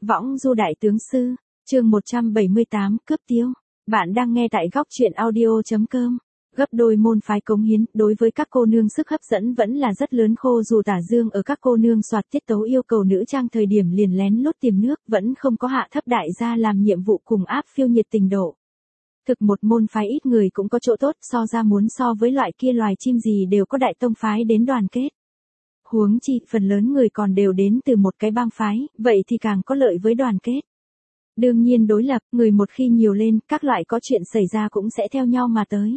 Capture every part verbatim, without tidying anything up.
Võng du đại tướng sư, chương một trăm bảy mươi tám, cướp tiêu. Bạn đang nghe tại góc truyện audio.com. Gấp đôi môn phái cống hiến, đối với các cô nương sức hấp dẫn vẫn là rất lớn. Khô dù Tả Dương ở các cô nương soạt tiết tấu yêu cầu nữ trang thời điểm liền lén lút tìm nước, vẫn không có hạ thấp đại gia làm nhiệm vụ cùng áp phiêu nhiệt tình độ. Thực một môn phái ít người cũng có chỗ tốt, so ra muốn so với loại kia loài chim gì đều có đại tông phái đến đoàn kết. Huống chi, phần lớn người còn đều đến từ một cái bang phái, vậy thì càng có lợi với đoàn kết. Đương nhiên đối lập, người một khi nhiều lên, các loại có chuyện xảy ra cũng sẽ theo nhau mà tới.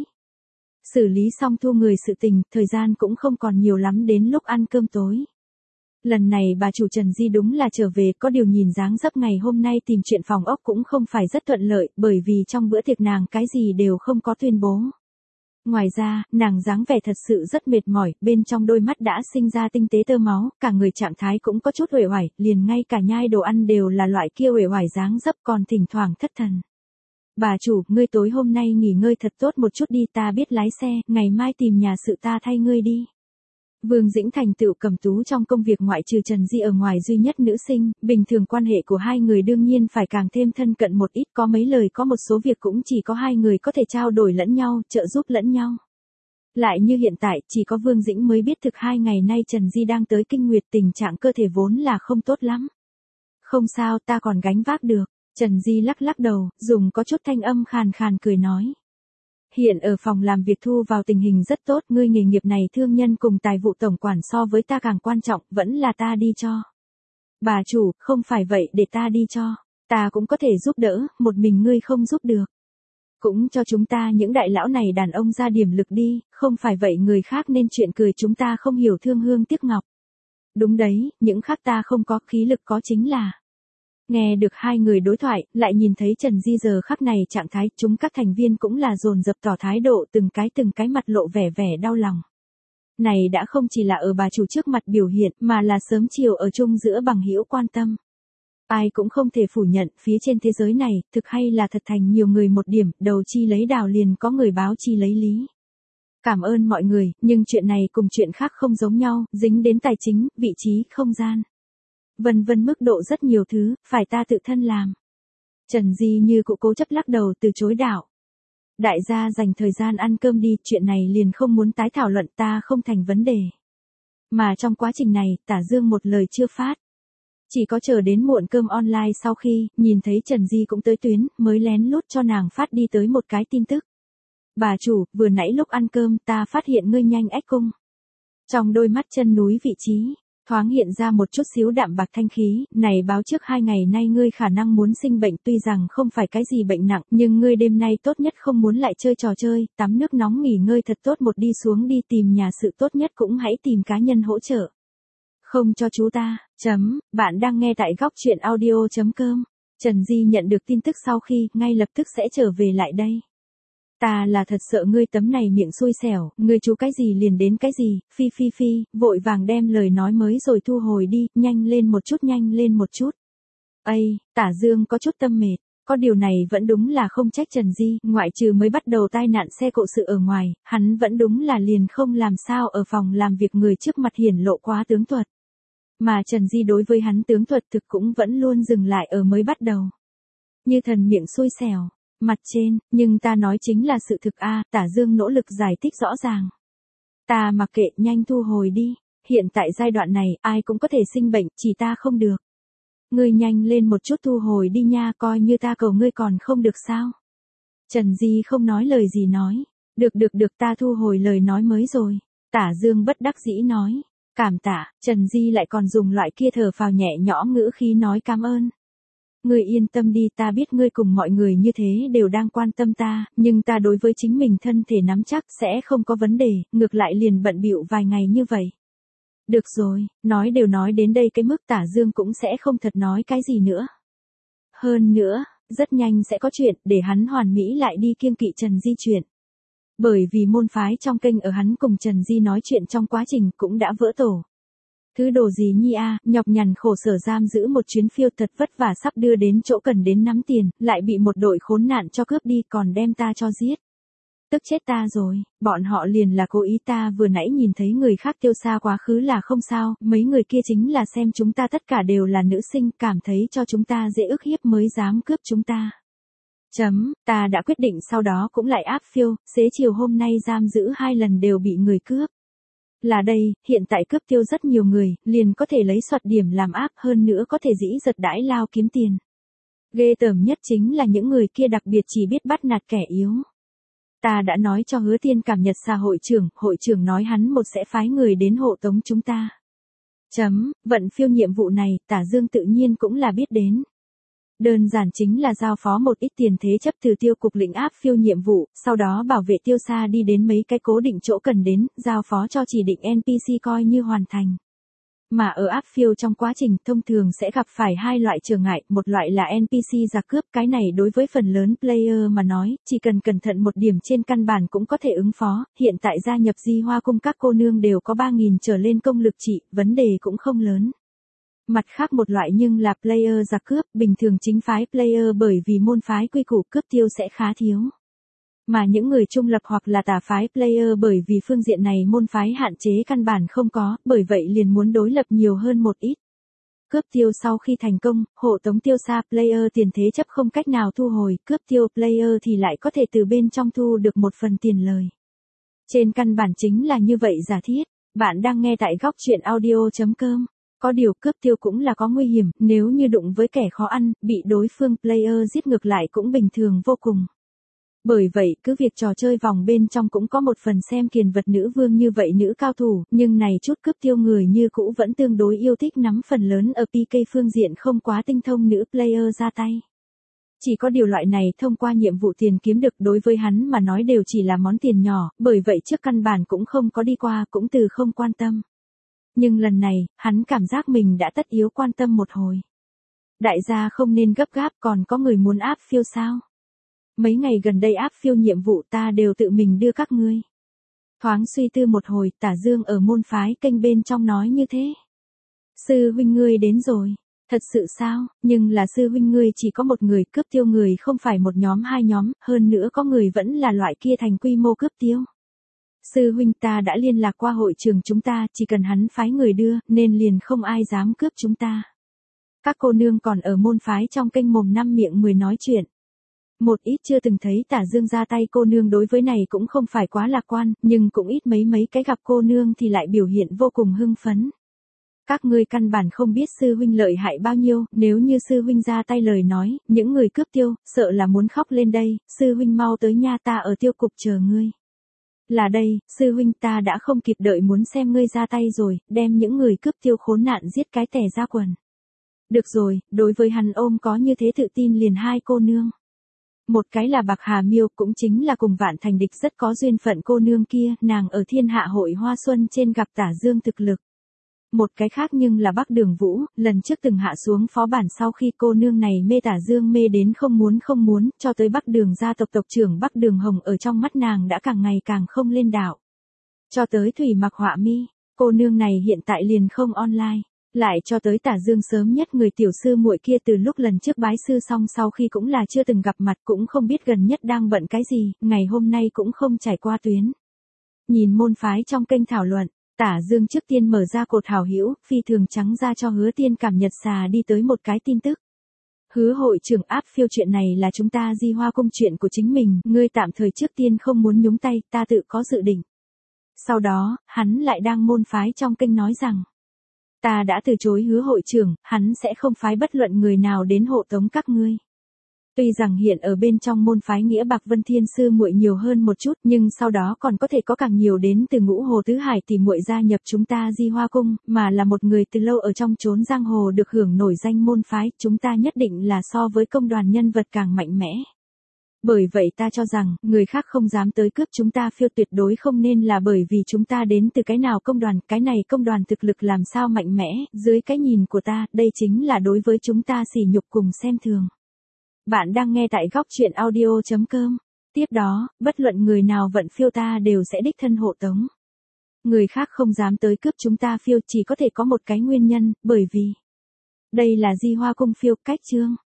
Xử lý xong thu người sự tình, thời gian cũng không còn nhiều lắm đến lúc ăn cơm tối. Lần này bà chủ Trần Di đúng là trở về, có điều nhìn dáng dấp ngày hôm nay tìm chuyện phòng ốc cũng không phải rất thuận lợi, bởi vì trong bữa tiệc nàng cái gì đều không có tuyên bố. Ngoài ra, nàng dáng vẻ thật sự rất mệt mỏi, bên trong đôi mắt đã sinh ra tinh tế tơ máu, cả người trạng thái cũng có chút uể oải, liền ngay cả nhai đồ ăn đều là loại kia uể oải dáng dấp, còn thỉnh thoảng thất thần. Bà chủ, ngươi tối hôm nay nghỉ ngơi thật tốt một chút đi, ta biết lái xe, ngày mai tìm nhà sự ta thay ngươi đi. Vương Dĩnh thành tựu cầm tú trong công việc ngoại trừ Trần Di ở ngoài duy nhất nữ sinh, bình thường quan hệ của hai người đương nhiên phải càng thêm thân cận một ít, có mấy lời có một số việc cũng chỉ có hai người có thể trao đổi lẫn nhau, trợ giúp lẫn nhau. Lại như hiện tại, chỉ có Vương Dĩnh mới biết thực hai ngày nay Trần Di đang tới kinh nguyệt, tình trạng cơ thể vốn là không tốt lắm. Không sao, ta còn gánh vác được. Trần Di lắc lắc đầu, dùng có chút thanh âm khàn khàn cười nói. Hiện ở phòng làm việc thu vào tình hình rất tốt, ngươi nghề nghiệp này thương nhân cùng tài vụ tổng quản so với ta càng quan trọng, vẫn là ta đi cho. Bà chủ, không phải vậy để ta đi cho, ta cũng có thể giúp đỡ, một mình ngươi không giúp được. Cũng cho chúng ta những đại lão này đàn ông ra điểm lực đi, không phải vậy người khác nên chuyện cười chúng ta không hiểu thương hương tiếc ngọc. Đúng đấy, những khác ta không có, khí lực có chính là. Nghe được hai người đối thoại, lại nhìn thấy Trần Di giờ khắc này trạng thái, chúng các thành viên cũng là dồn dập tỏ thái độ, từng cái từng cái mặt lộ vẻ vẻ đau lòng. Này đã không chỉ là ở bà chủ trước mặt biểu hiện, mà là sớm chiều ở chung giữa bằng hữu quan tâm. Ai cũng không thể phủ nhận, phía trên thế giới này, thực hay là thật thành nhiều người một điểm, đầu chi lấy đào liền có người báo chi lấy lý. Cảm ơn mọi người, nhưng chuyện này cùng chuyện khác không giống nhau, dính đến tài chính, vị trí, không gian. Vân vân mức độ rất nhiều thứ, phải ta tự thân làm. Trần Di như cụ cố chấp lắc đầu từ chối đạo. Đại gia dành thời gian ăn cơm đi, chuyện này liền không muốn tái thảo luận, ta không thành vấn đề. Mà trong quá trình này, Tả Dương một lời chưa phát. Chỉ có chờ đến muộn cơm online sau khi, nhìn thấy Trần Di cũng tới tuyến, mới lén lút cho nàng phát đi tới một cái tin tức. Bà chủ, vừa nãy lúc ăn cơm ta phát hiện ngươi nhanh ếch cung. Trong đôi mắt chân núi vị trí. Thoáng hiện ra một chút xíu đạm bạc thanh khí, này báo trước hai ngày nay ngươi khả năng muốn sinh bệnh, tuy rằng không phải cái gì bệnh nặng, nhưng ngươi đêm nay tốt nhất không muốn lại chơi trò chơi, tắm nước nóng nghỉ ngơi thật tốt một đi xuống đi, tìm nhà sự tốt nhất cũng hãy tìm cá nhân hỗ trợ. Không cho chú ta, chấm, bạn đang nghe tại góc truyện audio.com. Trần Di nhận được tin tức sau khi, ngay lập tức sẽ trở về lại đây. Ta là thật sợ ngươi tấm này miệng xui xẻo, ngươi chú cái gì liền đến cái gì, phi phi phi, vội vàng đem lời nói mới rồi thu hồi đi, nhanh lên một chút nhanh lên một chút. Ây, Tả Dương có chút tâm mệt, có điều này vẫn đúng là không trách Trần Di, ngoại trừ mới bắt đầu tai nạn xe cộ sự ở ngoài, hắn vẫn đúng là liền không làm sao ở phòng làm việc người trước mặt hiển lộ quá tướng thuật. Mà Trần Di đối với hắn tướng thuật thực cũng vẫn luôn dừng lại ở mới bắt đầu. Như thần miệng xui xẻo. Mặt trên, nhưng ta nói chính là sự thực a, Tả Dương nỗ lực giải thích rõ ràng. Ta mặc kệ, nhanh thu hồi đi, hiện tại giai đoạn này, ai cũng có thể sinh bệnh, chỉ ta không được. Ngươi nhanh lên một chút thu hồi đi nha, coi như ta cầu ngươi còn không được sao. Trần Di không nói lời gì nói, được được được ta thu hồi lời nói mới rồi. Tả Dương bất đắc dĩ nói, cảm tạ, Trần Di lại còn dùng loại kia thở phào nhẹ nhõm ngữ khí nói cảm ơn. Ngươi yên tâm đi, ta biết ngươi cùng mọi người như thế đều đang quan tâm ta, nhưng ta đối với chính mình thân thể nắm chắc sẽ không có vấn đề, ngược lại liền bận bịu vài ngày như vậy. Được rồi, nói đều nói đến đây cái mức Tả Dương cũng sẽ không thật nói cái gì nữa. Hơn nữa, rất nhanh sẽ có chuyện để hắn hoàn mỹ lại đi kiêng kỵ Trần Di chuyện. Bởi vì môn phái trong kênh ở hắn cùng Trần Di nói chuyện trong quá trình cũng đã vỡ tổ. Thứ đồ gì nhi a, nhọc nhằn khổ sở giam giữ một chuyến phiêu thật vất vả sắp đưa đến chỗ cần đến nắm tiền, lại bị một đội khốn nạn cho cướp đi còn đem ta cho giết. Tức chết ta rồi, bọn họ liền là cố ý, ta vừa nãy nhìn thấy người khác tiêu xa quá khứ là không sao, mấy người kia chính là xem chúng ta tất cả đều là nữ sinh, cảm thấy cho chúng ta dễ ức hiếp mới dám cướp chúng ta. Chấm, ta đã quyết định sau đó cũng lại áp phiêu, xế chiều hôm nay giam giữ hai lần đều bị người cướp. Là đây, hiện tại cướp tiêu rất nhiều người, liền có thể lấy soạt điểm làm áp, hơn nữa có thể dĩ giật đãi lao kiếm tiền. Ghê tởm nhất chính là những người kia đặc biệt chỉ biết bắt nạt kẻ yếu. Ta đã nói cho Hứa Tiên cảm nhật xa hội trưởng, hội trưởng nói hắn một sẽ phái người đến hộ tống chúng ta. Chấm, vận phiêu nhiệm vụ này, Tả Dương tự nhiên cũng là biết đến. Đơn giản chính là giao phó một ít tiền thế chấp từ tiêu cục lĩnh áp phiêu nhiệm vụ, sau đó bảo vệ tiêu xa đi đến mấy cái cố định chỗ cần đến, giao phó cho chỉ định en pê xê coi như hoàn thành. Mà ở áp phiêu trong quá trình thông thường sẽ gặp phải hai loại trở ngại, một loại là en pê xê giặc cướp, cái này đối với phần lớn player mà nói, chỉ cần cẩn thận một điểm trên căn bản cũng có thể ứng phó, hiện tại gia nhập Di Hoa Cung các cô nương đều có ba nghìn trở lên công lực trị, vấn đề cũng không lớn. Mặt khác một loại nhưng là player giặc cướp, bình thường chính phái player bởi vì môn phái quy củ cướp tiêu sẽ khá thiếu. Mà những người trung lập hoặc là tà phái player bởi vì phương diện này môn phái hạn chế căn bản không có, bởi vậy liền muốn đối lập nhiều hơn một ít. Cướp tiêu sau khi thành công, hộ tống tiêu xa player tiền thế chấp không cách nào thu hồi, cướp tiêu player thì lại có thể từ bên trong thu được một phần tiền lời. Trên căn bản chính là như vậy giả thiết, bạn đang nghe tại góc truyện audio chấm com. Có điều cướp tiêu cũng là có nguy hiểm, nếu như đụng với kẻ khó ăn, bị đối phương player giết ngược lại cũng bình thường vô cùng. Bởi vậy cứ việc trò chơi vòng bên trong cũng có một phần xem kiền vật nữ vương như vậy nữ cao thủ, nhưng này chút cướp tiêu người như cũ vẫn tương đối yêu thích nắm phần lớn ở pê ca phương diện không quá tinh thông nữ player ra tay. Chỉ có điều loại này thông qua nhiệm vụ tiền kiếm được đối với hắn mà nói đều chỉ là món tiền nhỏ, bởi vậy trước căn bản cũng không có đi qua, cũng từ không quan tâm. Nhưng lần này, hắn cảm giác mình đã tất yếu quan tâm một hồi. Đại gia không nên gấp gáp, còn có người muốn áp phiêu sao? Mấy ngày gần đây áp phiêu nhiệm vụ ta đều tự mình đưa các ngươi. Thoáng suy tư một hồi, Tả Dương ở môn phái kênh bên trong nói như thế. Sư huynh ngươi đến rồi. Thật sự sao, nhưng là sư huynh ngươi chỉ có một người, cướp tiêu người không phải một nhóm hai nhóm, hơn nữa có người vẫn là loại kia thành quy mô cướp tiêu. Sư huynh ta đã liên lạc qua hội trường chúng ta, chỉ cần hắn phái người đưa, nên liền không ai dám cướp chúng ta. Các cô nương còn ở môn phái trong kênh mồm năm miệng mười nói chuyện. Một ít chưa từng thấy Tả Dương ra tay cô nương đối với này cũng không phải quá lạc quan, nhưng cũng ít mấy mấy cái gặp cô nương thì lại biểu hiện vô cùng hưng phấn. Các ngươi căn bản không biết sư huynh lợi hại bao nhiêu, nếu như sư huynh ra tay lời nói, những người cướp tiêu, sợ là muốn khóc lên đây, sư huynh mau tới nha, ta ở tiêu cục chờ ngươi. Là đây, sư huynh ta đã không kịp đợi muốn xem ngươi ra tay rồi, đem những người cướp tiêu khốn nạn giết cái tẻ ra quần. Được rồi, đối với hắn ôm có như thế tự tin liền hai cô nương. Một cái là Bạc Hà Miêu, cũng chính là cùng Vạn Thành Địch rất có duyên phận cô nương kia, nàng ở Thiên Hạ Hội Hoa Xuân trên gặp Tả Dương thực lực. Một cái khác nhưng là Bắc Đường Vũ, lần trước từng hạ xuống phó bản sau khi cô nương này mê Tả Dương mê đến không muốn không muốn, cho tới Bắc Đường gia tộc tộc trưởng Bắc Đường Hồng ở trong mắt nàng đã càng ngày càng không lên đạo. Cho tới Thủy Mặc Họa Mi, cô nương này hiện tại liền không online. Lại cho tới Tả Dương sớm nhất người tiểu sư muội kia từ lúc lần trước bái sư xong sau khi cũng là chưa từng gặp mặt, cũng không biết gần nhất đang bận cái gì, ngày hôm nay cũng không trải qua tuyến. Nhìn môn phái trong kênh thảo luận, Tả Dương trước tiên mở ra cột hảo hữu, phi thường trắng ra cho Hứa Tiên cảm nhật xà đi tới một cái tin tức. Hứa hội trưởng áp phiêu chuyện này là chúng ta Di Hoa Cung chuyện của chính mình, ngươi tạm thời trước tiên không muốn nhúng tay, ta tự có dự định. Sau đó, hắn lại đang môn phái trong kênh nói rằng, ta đã từ chối Hứa hội trưởng, hắn sẽ không phái bất luận người nào đến hộ tống các ngươi. Tuy rằng hiện ở bên trong môn phái nghĩa Bạc Vân Thiên sư muội nhiều hơn một chút, nhưng sau đó còn có thể có càng nhiều đến từ Ngũ Hồ Tứ Hải tỷ muội gia nhập chúng ta Di Hoa Cung, mà là một người từ lâu ở trong chốn giang hồ được hưởng nổi danh môn phái, chúng ta nhất định là so với công đoàn nhân vật càng mạnh mẽ. Bởi vậy ta cho rằng, người khác không dám tới cướp chúng ta phiêu tuyệt đối không nên là bởi vì chúng ta đến từ cái nào công đoàn, cái này công đoàn thực lực làm sao mạnh mẽ, dưới cái nhìn của ta, đây chính là đối với chúng ta sỉ nhục cùng xem thường. Bạn đang nghe tại góc truyện audio chấm com. Tiếp đó, bất luận người nào vận phiêu ta đều sẽ đích thân hộ tống. Người khác không dám tới cướp chúng ta phiêu chỉ có thể có một cái nguyên nhân, bởi vì đây là Di Hoa Cung phiêu, cách chương.